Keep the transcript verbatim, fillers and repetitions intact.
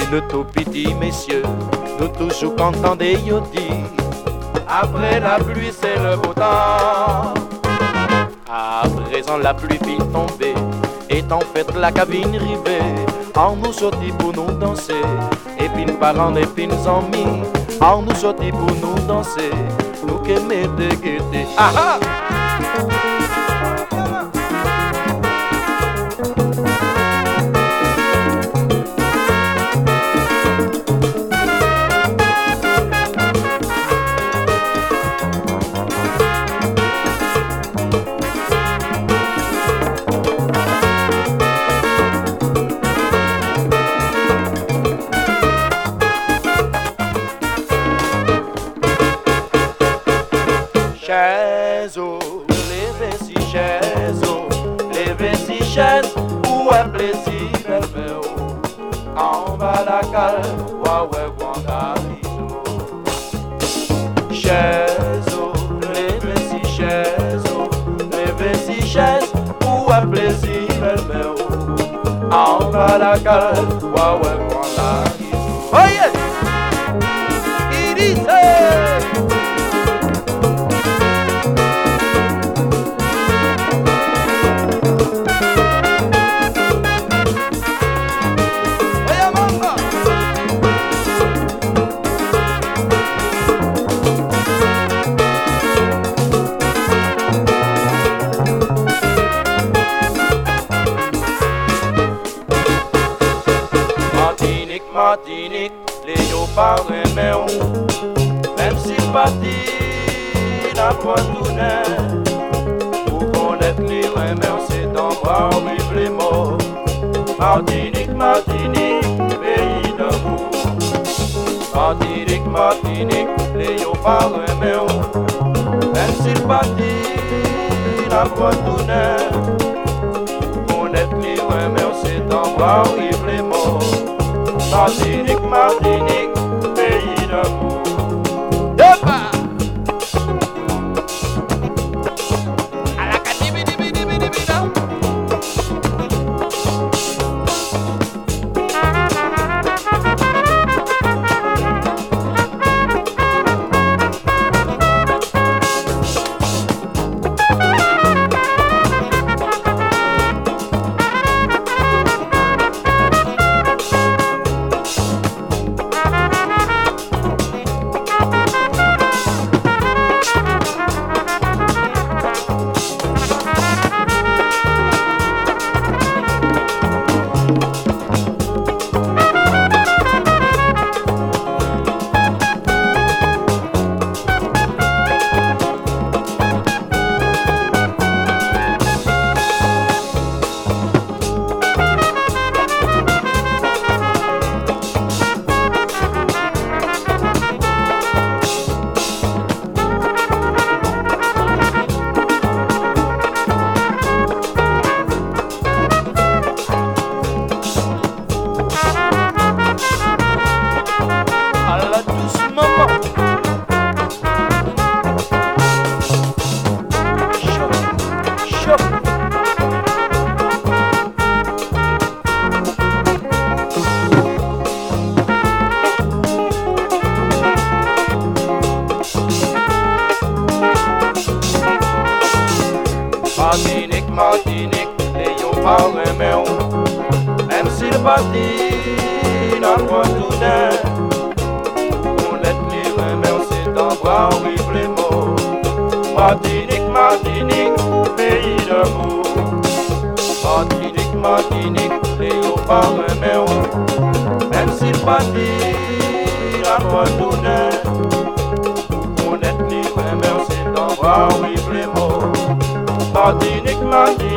nous tout petits messieurs, nous toujours contents des yodis. Après la pluie c'est le beau temps. À présent la pluie fit tomber, et en fait la cabine rivée. En nous sortit pour nous danser, et puis nos parents et puis nos amis. En nous sortit pour nous danser, nous qui mettez gaieté. Ah ah! Chaises, levez si chaises, levez si chaises, où est plaisir, bébé, en bas la cale, ouais, ouais, guandarizo. Chaises, levez si chaises, levez si chaises, où est plaisir, bébé, en bas la cale, ouais, ouais, guandarizo. Oh yeah! It is it! Martinique, les yo parlent mais on, même si parti n'a pas tourné, pour connaître les remèdes, c'est en bras où les morts. Martinique, Martinique, pays d'amour. Martinique, Martinique, les yo parlent mais on, même si parti n'a pas tourné, pour connaître les remèdes, c'est en bras où les morts. Martinique, Martinique, pays d'amour. Depa! À la cadibidibidibidibida. Martinique, Martinique, les yo parlent mais on, même si le parti n'a pas tourné, on est libre mais on s'est en bras où les mots. Martinique, Martinique, pays d'amour. Martinique, Martinique, les yo parlent mais on, même si le parti n'a pas tourné, on est libre mais on s'est en bras où les mots. Martinique, Martinique.